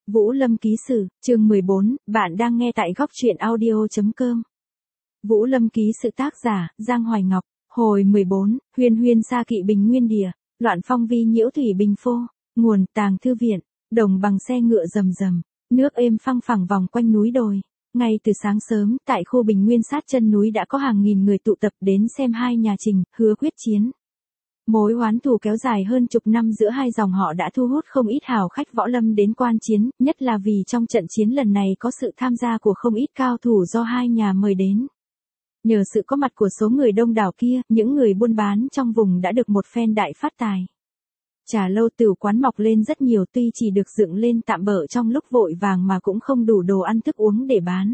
Vũ Lâm ký sự, chương 14, bạn đang nghe tại góc truyện audio.com. Vũ Lâm ký sự tác giả, Giang Hoài Ngọc, hồi 14, huyền huyền sa kỵ bình nguyên địa, loạn phong vi nhiễu thủy bình phô, nguồn tàng thư viện, đồng bằng xe ngựa rầm rầm, nước êm phăng phẳng vòng quanh núi đồi. Ngay từ sáng sớm, tại khu bình nguyên sát chân núi đã có hàng nghìn người tụ tập đến xem hai nhà Trình, Hứa quyết chiến. Mối oán thù kéo dài hơn chục năm giữa hai dòng họ đã thu hút không ít hào khách võ lâm đến quan chiến, nhất là vì trong trận chiến lần này có sự tham gia của không ít cao thủ do hai nhà mời đến. Nhờ sự có mặt của số người đông đảo kia, những người buôn bán trong vùng đã được một phen đại phát tài. Trà lâu tửu quán mọc lên rất nhiều, tuy chỉ được dựng lên tạm bợ trong lúc vội vàng mà cũng không đủ đồ ăn thức uống để bán.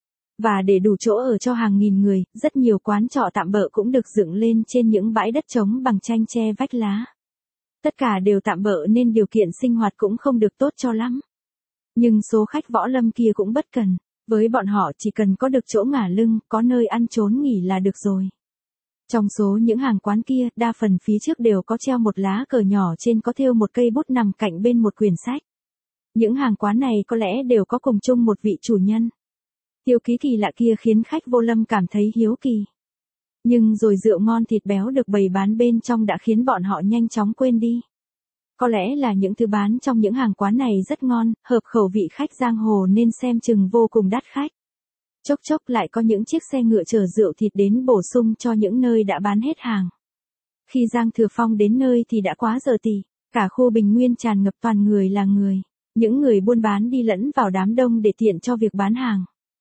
Và để đủ chỗ ở cho hàng nghìn người, rất nhiều quán trọ tạm bợ cũng được dựng lên trên những bãi đất trống bằng tranh tre vách lá. Tất cả đều tạm bợ nên điều kiện sinh hoạt cũng không được tốt cho lắm. Nhưng số khách võ lâm kia cũng bất cần, với bọn họ chỉ cần có được chỗ ngả lưng, có nơi ăn trốn nghỉ là được rồi. Trong số những hàng quán kia, đa phần phía trước đều có treo một lá cờ nhỏ trên có thêu một cây bút nằm cạnh bên một quyển sách. Những hàng quán này có lẽ đều có cùng chung một vị chủ nhân. Tiêu ký kỳ lạ kia khiến khách vô lâm cảm thấy hiếu kỳ. Nhưng rồi rượu ngon thịt béo được bày bán bên trong đã khiến bọn họ nhanh chóng quên đi. Có lẽ là những thứ bán trong những hàng quán này rất ngon, hợp khẩu vị khách giang hồ nên xem chừng vô cùng đắt khách. Chốc chốc lại có những chiếc xe ngựa chở rượu thịt đến bổ sung cho những nơi đã bán hết hàng. Khi Giang Thừa Phong đến nơi thì đã quá giờ tì, cả khu bình nguyên tràn ngập toàn người là người. Những người buôn bán đi lẫn vào đám đông để tiện cho việc bán hàng.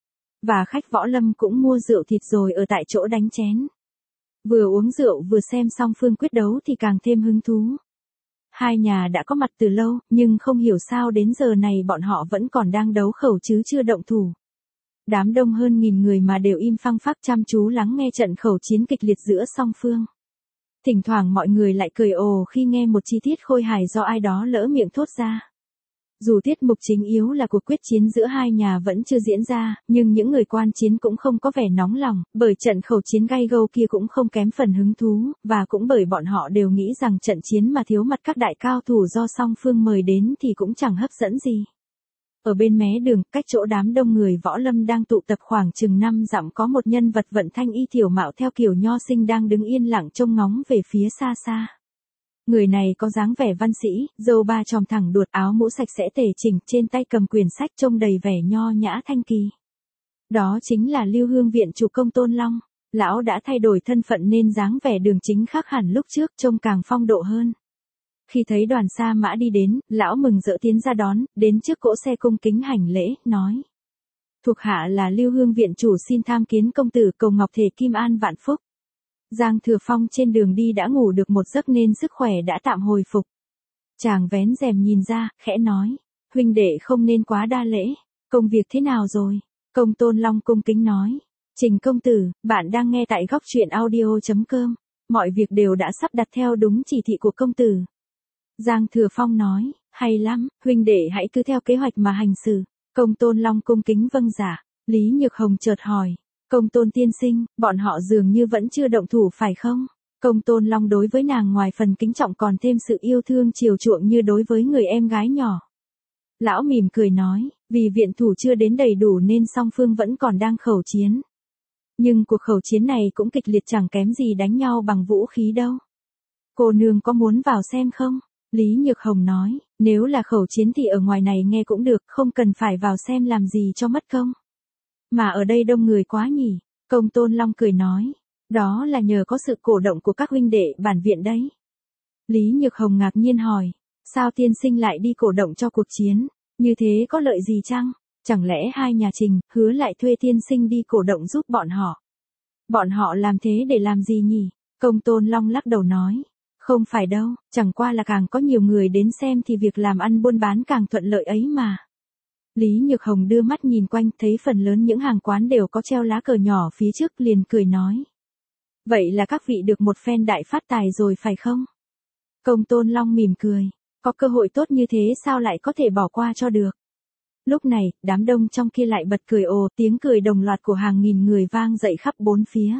Và khách võ lâm cũng mua rượu thịt rồi ở tại chỗ đánh chén. Vừa uống rượu vừa xem song phương quyết đấu thì càng thêm hứng thú. Hai nhà đã có mặt từ lâu, nhưng không hiểu sao đến giờ này bọn họ vẫn còn đang đấu khẩu chứ chưa động thủ. Đám đông hơn nghìn người mà đều im phăng phắc chăm chú lắng nghe trận khẩu chiến kịch liệt giữa song phương. Thỉnh thoảng mọi người lại cười ồ khi nghe một chi tiết khôi hài do ai đó lỡ miệng thốt ra. Dù tiết mục chính yếu là cuộc quyết chiến giữa hai nhà vẫn chưa diễn ra, nhưng những người quan chiến cũng không có vẻ nóng lòng, bởi trận khẩu chiến gay gâu kia cũng không kém phần hứng thú, và cũng bởi bọn họ đều nghĩ rằng trận chiến mà thiếu mặt các đại cao thủ do song phương mời đến thì cũng chẳng hấp dẫn gì. Ở bên mé đường, cách chỗ đám đông người võ lâm đang tụ tập khoảng chừng 5 dặm có một nhân vật vận thanh y thiểu mạo theo kiểu nho sinh đang đứng yên lặng trông ngóng về phía xa xa. Người này có dáng vẻ văn sĩ, râu ba chòm thẳng đuột, áo mũ sạch sẽ tề chỉnh, trên tay cầm quyển sách trông đầy vẻ nho nhã thanh kỳ. Đó chính là Lưu Hương viện chủ Công Tôn Long. Lão đã thay đổi thân phận nên dáng vẻ đường chính khác hẳn lúc trước, trông càng phong độ hơn. Khi thấy đoàn sa mã đi đến, lão mừng rỡ tiến ra đón, đến trước cỗ xe cung kính hành lễ, nói: "Thuộc hạ là Lưu Hương viện chủ xin tham kiến công tử, cầu ngọc thể kim an vạn phúc." Giang Thừa Phong trên đường đi đã ngủ được một giấc nên sức khỏe đã tạm hồi phục. Chàng vén rèm nhìn ra, khẽ nói: "Huynh đệ không nên quá đa lễ, công việc thế nào rồi?" Công Tôn Long cung kính nói: "Trình công tử, bạn đang nghe tại góc truyện audio.com, mọi việc đều đã sắp đặt theo đúng chỉ thị của công tử." Giang Thừa Phong nói: "Hay lắm, huynh đệ hãy cứ theo kế hoạch mà hành xử." Công Tôn Long cung kính vâng dạ. Lý Nhược Hồng chợt hỏi: "Công Tôn tiên sinh, bọn họ dường như vẫn chưa động thủ phải không?" Công Tôn Long đối với nàng ngoài phần kính trọng còn thêm sự yêu thương chiều chuộng như đối với người em gái nhỏ. Lão mỉm cười nói: "Vì viện thủ chưa đến đầy đủ nên song phương vẫn còn đang khẩu chiến. Nhưng cuộc khẩu chiến này cũng kịch liệt chẳng kém gì đánh nhau bằng vũ khí đâu. Cô nương có muốn vào xem không?" Lý Nhược Hồng nói: "Nếu là khẩu chiến thì ở ngoài này nghe cũng được, không cần phải vào xem làm gì cho mất công. Mà ở đây đông người quá nhỉ." Công Tôn Long cười nói: "Đó là nhờ có sự cổ động của các huynh đệ bản viện đấy." Lý Nhược Hồng ngạc nhiên hỏi: "Sao tiên sinh lại đi cổ động cho cuộc chiến? Như thế có lợi gì chăng? Chẳng lẽ hai nhà Trình, Hứa lại thuê tiên sinh đi cổ động giúp bọn họ? Bọn họ làm thế để làm gì nhỉ?" Công Tôn Long lắc đầu nói: "Không phải đâu, chẳng qua là càng có nhiều người đến xem thì việc làm ăn buôn bán càng thuận lợi ấy mà." Lý Nhược Hồng đưa mắt nhìn quanh, thấy phần lớn những hàng quán đều có treo lá cờ nhỏ phía trước, liền cười nói: "Vậy là các vị được một phen đại phát tài rồi phải không?" Công Tôn Long mỉm cười: "Có cơ hội tốt như thế sao lại có thể bỏ qua cho được." Lúc này, đám đông trong kia lại bật cười ồ, tiếng cười đồng loạt của hàng nghìn người vang dậy khắp bốn phía.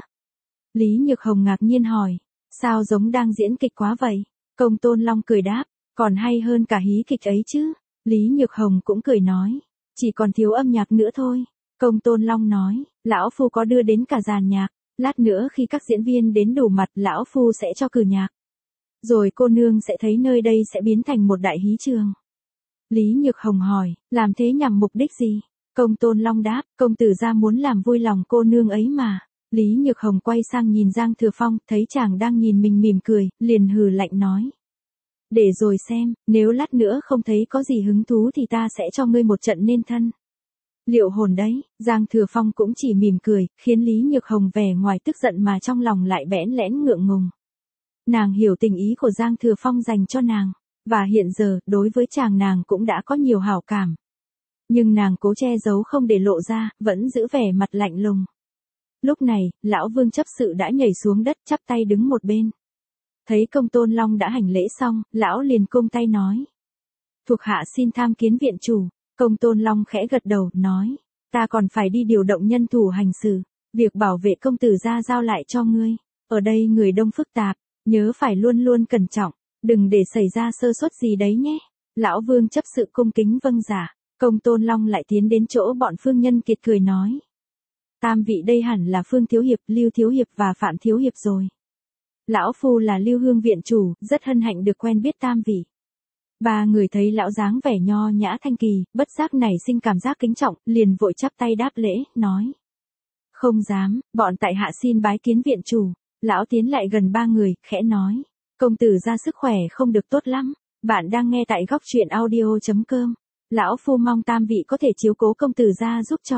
Lý Nhược Hồng ngạc nhiên hỏi: "Sao giống đang diễn kịch quá vậy?" Công Tôn Long cười đáp: "Còn hay hơn cả hí kịch ấy chứ. Lý Nhược Hồng cũng cười nói, chỉ còn thiếu âm nhạc nữa thôi. Công Tôn Long nói, lão phu có đưa đến cả dàn nhạc, lát nữa khi các diễn viên đến đủ mặt lão phu sẽ cho cử nhạc. Rồi cô nương sẽ thấy nơi đây sẽ biến thành một đại hí trường. Lý Nhược Hồng hỏi, làm thế nhằm mục đích gì? Công Tôn Long đáp, công tử gia muốn làm vui lòng cô nương ấy mà. Lý Nhược Hồng quay sang nhìn Giang Thừa Phong, thấy chàng đang nhìn mình mỉm cười, liền hừ lạnh nói. Để rồi xem, nếu lát nữa không thấy có gì hứng thú thì ta sẽ cho ngươi một trận nên thân. Liệu hồn đấy, Giang Thừa Phong cũng chỉ mỉm cười, khiến Lý Nhược Hồng vẻ ngoài tức giận mà trong lòng lại bẽn lẽn ngượng ngùng. Nàng hiểu tình ý của Giang Thừa Phong dành cho nàng, và hiện giờ, đối với chàng nàng cũng đã có nhiều hảo cảm. Nhưng nàng cố che giấu không để lộ ra, vẫn giữ vẻ mặt lạnh lùng. Lúc này, lão Vương chấp sự đã nhảy xuống đất chắp tay đứng một bên. Thấy Công Tôn Long đã hành lễ xong, lão liền cung tay nói. Thuộc hạ xin tham kiến viện chủ. Công Tôn Long khẽ gật đầu, nói. Ta còn phải đi điều động nhân thủ hành xử. Việc bảo vệ công tử gia giao lại cho ngươi. Ở đây người đông phức tạp, nhớ phải luôn luôn cẩn trọng. Đừng để xảy ra sơ suất gì đấy nhé. Lão Vương chấp sự cung kính vâng giả. Công Tôn Long lại tiến đến chỗ bọn Phương Nhân Kiệt cười nói. Tam vị đây hẳn là Phương Thiếu Hiệp, Lưu Thiếu Hiệp và Phạm Thiếu Hiệp rồi. Lão phu là Lưu Hương viện chủ, rất hân hạnh được quen biết tam vị. Ba người thấy lão dáng vẻ nho nhã thanh kỳ, bất giác nảy sinh cảm giác kính trọng, liền vội chắp tay đáp lễ, nói. Không dám, bọn tại hạ xin bái kiến viện chủ. Lão tiến lại gần ba người, khẽ nói. Công tử gia sức khỏe không được tốt lắm. Bạn đang nghe tại góc truyện audio.com. Lão phu mong tam vị có thể chiếu cố công tử gia giúp cho.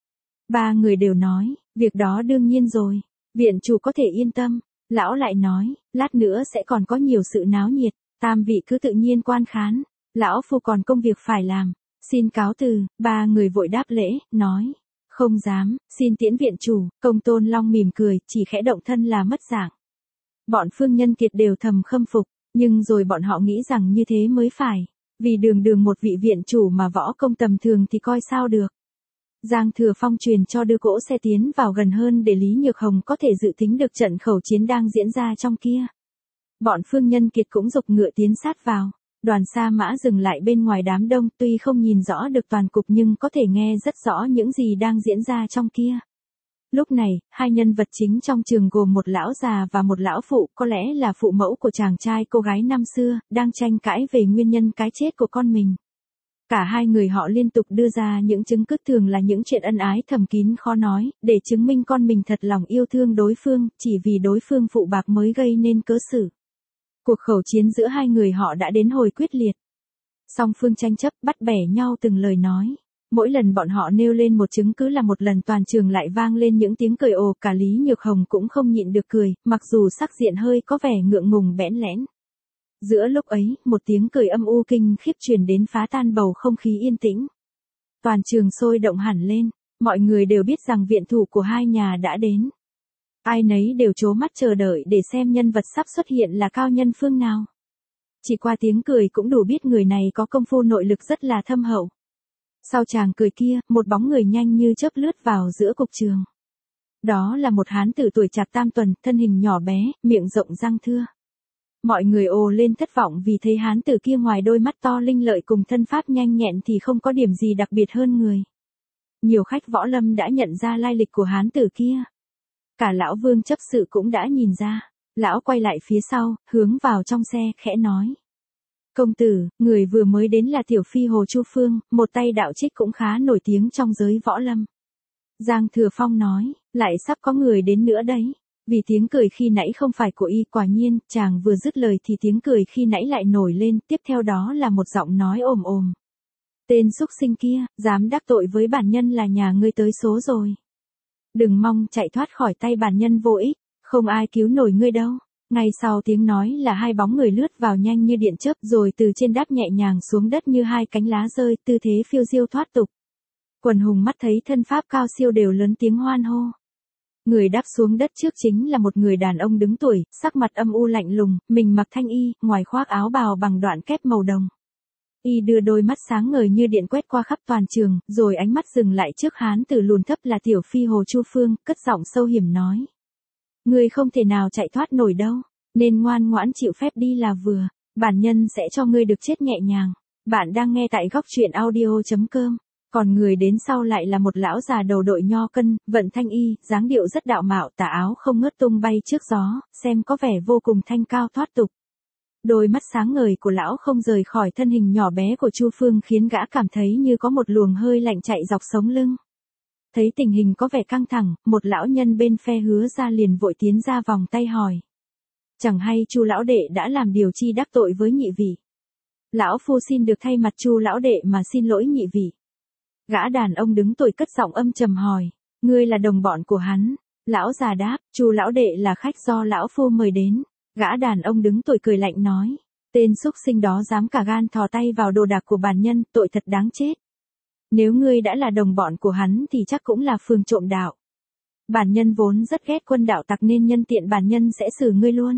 Ba người đều nói, việc đó đương nhiên rồi. Viện chủ có thể yên tâm. Lão lại nói, lát nữa sẽ còn có nhiều sự náo nhiệt. Tam vị cứ tự nhiên quan khán. Lão phu còn công việc phải làm. Xin cáo từ. Ba người vội đáp lễ, nói. Không dám, xin tiễn viện chủ. Công Tôn Long mỉm cười, chỉ khẽ động thân là mất dạng. Bọn Phương Nhân Kiệt đều thầm khâm phục, nhưng rồi bọn họ nghĩ rằng như thế mới phải. Vì đường một vị viện chủ mà võ công tầm thường thì coi sao được. Giang Thừa Phong truyền cho đưa cỗ xe tiến vào gần hơn để Lý Nhược Hồng có thể dự tính được trận khẩu chiến đang diễn ra trong kia. Bọn Phương Nhân Kiệt cũng giục ngựa tiến sát vào. Đoàn Sa Mã dừng lại bên ngoài đám đông, tuy không nhìn rõ được toàn cục nhưng có thể nghe rất rõ những gì đang diễn ra trong kia. Lúc này, hai nhân vật chính trong trường gồm một lão già và một lão phụ, có lẽ là phụ mẫu của chàng trai cô gái năm xưa, đang tranh cãi về nguyên nhân cái chết của con mình. Cả hai người họ liên tục đưa ra những chứng cứ thường là những chuyện ân ái thầm kín khó nói, để chứng minh con mình thật lòng yêu thương đối phương, chỉ vì đối phương phụ bạc mới gây nên cớ xử. Cuộc khẩu chiến giữa hai người họ đã đến hồi quyết liệt. Song phương tranh chấp bắt bẻ nhau từng lời nói. Mỗi lần bọn họ nêu lên một chứng cứ là một lần toàn trường lại vang lên những tiếng cười ồ, cả Lý Nhược Hồng cũng không nhịn được cười, mặc dù sắc diện hơi có vẻ ngượng ngùng bẽn lẽn. Giữa lúc ấy, một tiếng cười âm u kinh khiếp truyền đến phá tan bầu không khí yên tĩnh. Toàn trường sôi động hẳn lên, mọi người đều biết rằng viện thủ của hai nhà đã đến. Ai nấy đều trố mắt chờ đợi để xem nhân vật sắp xuất hiện là cao nhân phương nào. Chỉ qua tiếng cười cũng đủ biết người này có công phu nội lực rất là thâm hậu. Sau chàng cười kia, một bóng người nhanh như chớp lướt vào giữa cục trường. Đó là một hán tử tuổi chạc tam tuần, thân hình nhỏ bé, miệng rộng răng thưa. Mọi người ồ lên thất vọng vì thấy hán tử kia ngoài đôi mắt to linh lợi cùng thân pháp nhanh nhẹn thì không có điểm gì đặc biệt hơn người. Nhiều khách võ lâm đã nhận ra lai lịch của hán tử kia. Cả lão Vương chấp sự cũng đã nhìn ra. Lão quay lại phía sau, hướng vào trong xe, khẽ nói. Công tử, người vừa mới đến là Tiểu Phi Hồ Chu Phương, một tay đạo trích cũng khá nổi tiếng trong giới võ lâm. Giang Thừa Phong nói, lại sắp có người đến nữa đấy. Vì tiếng cười khi nãy không phải của y, quả nhiên, chàng vừa dứt lời thì tiếng cười khi nãy lại nổi lên, tiếp theo đó là một giọng nói ồm ồm. Tên xúc sinh kia, dám đắc tội với bản nhân là nhà ngươi tới số rồi. Đừng mong chạy thoát khỏi tay bản nhân vô ích, không ai cứu nổi ngươi đâu. Ngay sau tiếng nói là hai bóng người lướt vào nhanh như điện chớp rồi từ trên đáp nhẹ nhàng xuống đất như hai cánh lá rơi, tư thế phiêu diêu thoát tục. Quần hùng mắt thấy thân pháp cao siêu đều lớn tiếng hoan hô. Người đáp xuống đất trước chính là một người đàn ông đứng tuổi, sắc mặt âm u lạnh lùng, mình mặc thanh y, ngoài khoác áo bào bằng đoạn kép màu đồng. Y đưa đôi mắt sáng ngời như điện quét qua khắp toàn trường, rồi ánh mắt dừng lại trước hán tử lùn thấp là Tiểu Phi Hồ Chu Phương, cất giọng sâu hiểm nói. Ngươi không thể nào chạy thoát nổi đâu, nên ngoan ngoãn chịu phép đi là vừa, bản nhân sẽ cho ngươi được chết nhẹ nhàng. Bạn đang nghe tại góc truyện audio.com. Còn người đến sau lại là một lão già đầu đội nho cân, vận thanh y, dáng điệu rất đạo mạo, tà áo không ngớt tung bay trước gió, xem có vẻ vô cùng thanh cao thoát tục. Đôi mắt sáng ngời của lão không rời khỏi thân hình nhỏ bé của Chu Phương khiến gã cảm thấy như có một luồng hơi lạnh chạy dọc sống lưng. Thấy tình hình có vẻ căng thẳng, một lão nhân bên phe Hứa Gia liền vội tiến ra vòng tay hỏi. Chẳng hay Chu lão đệ đã làm điều chi đắc tội với nhị vị. Lão phu xin được thay mặt Chu lão đệ mà xin lỗi nhị vị. Gã đàn ông đứng tuổi cất giọng âm trầm hỏi, ngươi là đồng bọn của hắn. Lão già đáp, Chu lão đệ là khách do lão phu mời đến. Gã đàn ông đứng tuổi cười lạnh nói, tên súc sinh đó dám cả gan thò tay vào đồ đạc của bản nhân, tội thật đáng chết. Nếu ngươi đã là đồng bọn của hắn thì chắc cũng là phường trộm đạo. Bản nhân vốn rất ghét quân đạo tặc nên nhân tiện bản nhân sẽ xử ngươi luôn.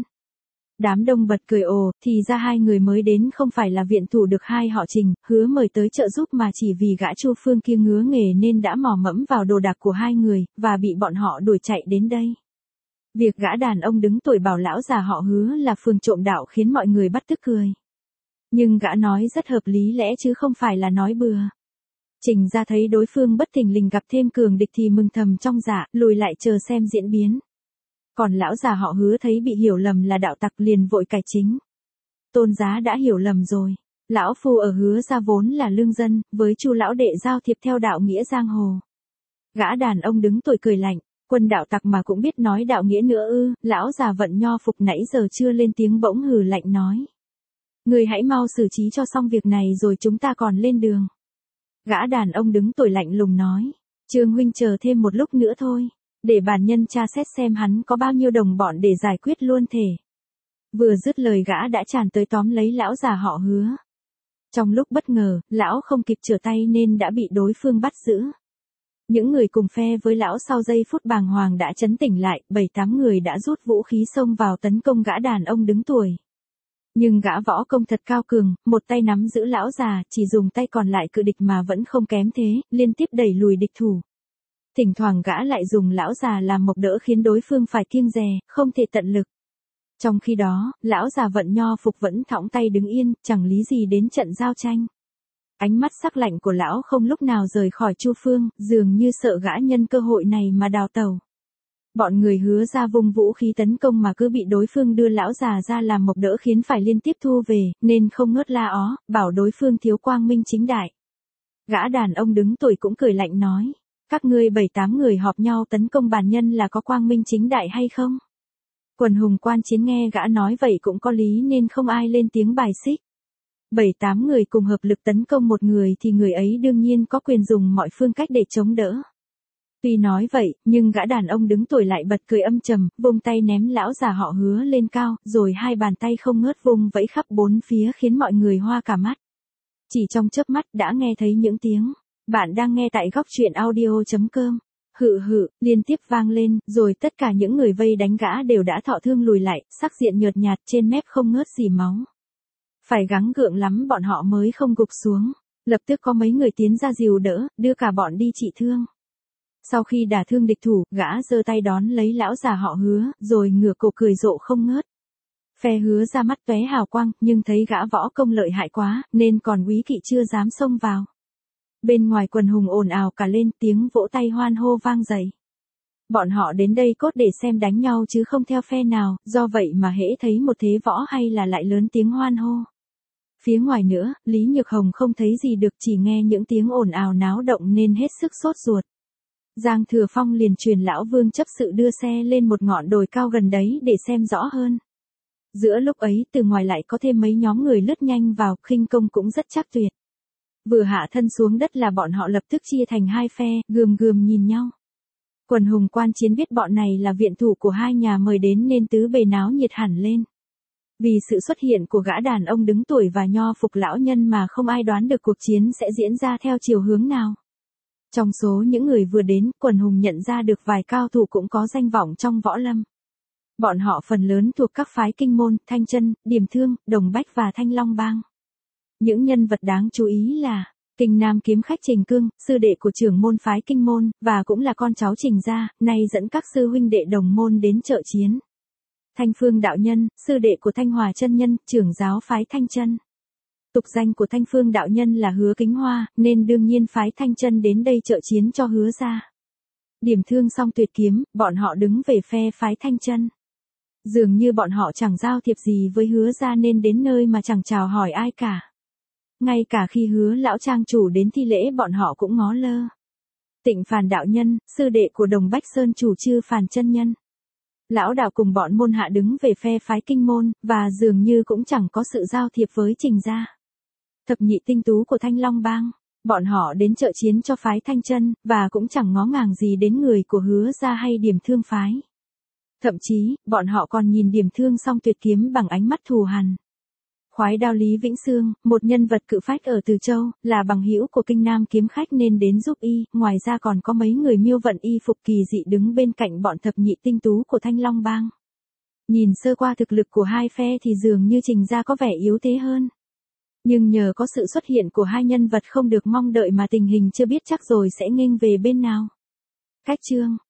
Đám đông bật cười ồ, thì ra hai người mới đến không phải là viện thủ được hai họ Trình, Hứa mời tới trợ giúp mà chỉ vì gã Chu Phương kia ngứa nghề nên đã mò mẫm vào đồ đạc của hai người, và bị bọn họ đuổi chạy đến đây. Việc gã đàn ông đứng tuổi bảo lão già họ Hứa là phường trộm đạo khiến mọi người bắt tức cười. Nhưng gã nói rất hợp lý lẽ chứ không phải là nói bừa. Trình ra thấy đối phương bất thình lình gặp thêm cường địch thì mừng thầm trong dạ, lùi lại chờ xem diễn biến. Còn lão già họ Hứa thấy bị hiểu lầm là đạo tặc liền vội cải chính. Tôn giá đã hiểu lầm rồi. Lão phu ở Hứa Gia vốn là lương dân, với Chu lão đệ giao thiệp theo đạo nghĩa giang hồ. Gã đàn ông đứng tuổi cười lạnh, quân đạo tặc mà cũng biết nói đạo nghĩa nữa ư? Lão già vận nho phục nãy giờ chưa lên tiếng bỗng hừ lạnh nói. Người hãy mau xử trí cho xong việc này rồi chúng ta còn lên đường. Gã đàn ông đứng tuổi lạnh lùng nói, Trương huynh chờ thêm một lúc nữa thôi. Để bản nhân tra xét xem hắn có bao nhiêu đồng bọn để giải quyết luôn thể. Vừa dứt lời gã đã tràn tới tóm lấy lão già họ Hứa. Trong lúc bất ngờ, lão không kịp trở tay nên đã bị đối phương bắt giữ. Những người cùng phe với lão sau giây phút bàng hoàng đã trấn tỉnh lại, 7-8 người đã rút vũ khí xông vào tấn công gã đàn ông đứng tuổi. Nhưng gã võ công thật cao cường, một tay nắm giữ lão già, chỉ dùng tay còn lại cự địch mà vẫn không kém thế, liên tiếp đẩy lùi địch thủ. Thỉnh thoảng gã lại dùng lão già làm mộc đỡ khiến đối phương phải kiêng dè, không thể tận lực. Trong khi đó, lão già vận nho phục vẫn thõng tay đứng yên, chẳng lý gì đến trận giao tranh. Ánh mắt sắc lạnh của lão không lúc nào rời khỏi Chu Phương, dường như sợ gã nhân cơ hội này mà đào tẩu. Bọn người Hứa ra vùng vũ khí tấn công mà cứ bị đối phương đưa lão già ra làm mộc đỡ khiến phải liên tiếp thu về, nên không ngớt la ó, bảo đối phương thiếu quang minh chính đại. Gã đàn ông đứng tuổi cũng cười lạnh nói. Các ngươi 7-8 người họp nhau tấn công bản nhân là có quang minh chính đại hay không? Quần hùng quan chiến nghe gã nói vậy cũng có lý nên không ai lên tiếng bài xích. 7-8 người cùng hợp lực tấn công một người thì người ấy đương nhiên có quyền dùng mọi phương cách để chống đỡ. Tuy nói vậy, nhưng gã đàn ông đứng tuổi lại bật cười âm trầm, vung tay ném lão già họ Hứa lên cao, rồi hai bàn tay không ngớt vung vẫy khắp bốn phía khiến mọi người hoa cả mắt. Chỉ trong chớp mắt đã nghe thấy những tiếng. Bạn đang nghe tại góc truyện audio.com. Hự hự, liên tiếp vang lên, rồi tất cả những người vây đánh gã đều đã thọ thương lùi lại, sắc diện nhợt nhạt trên mép không ngớt gì máu. Phải gắng gượng lắm bọn họ mới không gục xuống. Lập tức có mấy người tiến ra dìu đỡ, đưa cả bọn đi trị thương. Sau khi đả thương địch thủ, gã giơ tay đón lấy lão già họ Hứa, rồi ngửa cổ cười rộ không ngớt. Phe Hứa ra mắt tóe hào quang, nhưng thấy gã võ công lợi hại quá, nên còn úy kỵ chưa dám xông vào. Bên ngoài quần hùng ồn ào cả lên, tiếng vỗ tay hoan hô vang dậy. Bọn họ đến đây cốt để xem đánh nhau chứ không theo phe nào, do vậy mà hễ thấy một thế võ hay là lại lớn tiếng hoan hô. Phía ngoài nữa, Lý Nhược Hồng không thấy gì được, chỉ nghe những tiếng ồn ào náo động nên hết sức sốt ruột. Giang Thừa Phong liền truyền lão Vương chấp sự đưa xe lên một ngọn đồi cao gần đấy để xem rõ hơn. Giữa lúc ấy từ ngoài lại có thêm mấy nhóm người lướt nhanh vào, khinh công cũng rất chắc tuyệt. Vừa hạ thân xuống đất là bọn họ lập tức chia thành hai phe, gườm gườm nhìn nhau. Quần hùng quan chiến biết bọn này là viện thủ của hai nhà mời đến nên tứ bề náo nhiệt hẳn lên. Vì sự xuất hiện của gã đàn ông đứng tuổi và nho phục lão nhân mà không ai đoán được cuộc chiến sẽ diễn ra theo chiều hướng nào. Trong số những người vừa đến, quần hùng nhận ra được vài cao thủ cũng có danh vọng trong võ lâm. Bọn họ phần lớn thuộc các phái Kinh Môn, Thanh Chân, Điềm Thương, Đồng Bách và Thanh Long Bang. Những nhân vật đáng chú ý là Kinh Nam kiếm khách Trình Cương, sư đệ của trưởng môn phái Kinh Môn, và cũng là con cháu Trình gia, nay dẫn các sư huynh đệ đồng môn đến trợ chiến. Thanh Phương đạo nhân, sư đệ của Thanh Hòa chân nhân, trưởng giáo phái Thanh Chân. Tục danh của Thanh Phương đạo nhân là Hứa Kính Hoa, nên đương nhiên phái Thanh Chân đến đây trợ chiến cho Hứa gia. Điểm thương xong tuyệt kiếm, bọn họ đứng về phe phái Thanh Chân. Dường như bọn họ chẳng giao thiệp gì với Hứa gia nên đến nơi mà chẳng chào hỏi ai cả. Ngay cả khi Hứa lão trang chủ đến thi lễ bọn họ cũng ngó lơ. Tịnh Phàn đạo nhân, sư đệ của Đồng Bách Sơn chủ Chư Phàn chân nhân. Lão đạo cùng bọn môn hạ đứng về phe phái Kinh môn, và dường như cũng chẳng có sự giao thiệp với Trình gia. Thập nhị tinh tú của Thanh Long bang, bọn họ đến trợ chiến cho phái Thanh Chân, và cũng chẳng ngó ngàng gì đến người của Hứa gia hay Điểm Thương phái. Thậm chí, bọn họ còn nhìn Điểm Thương xong tuyệt kiếm bằng ánh mắt thù hằn. Khoái đao Lý Vĩnh Sương, một nhân vật cự phách ở Từ Châu, là bằng hữu của Kinh Nam kiếm khách nên đến giúp y, ngoài ra còn có mấy người miêu vận y phục kỳ dị đứng bên cạnh bọn thập nhị tinh tú của Thanh Long bang. Nhìn sơ qua thực lực của hai phe thì dường như Trình gia có vẻ yếu thế hơn. Nhưng nhờ có sự xuất hiện của hai nhân vật không được mong đợi mà tình hình chưa biết chắc rồi sẽ nghênh về bên nào. Cách chương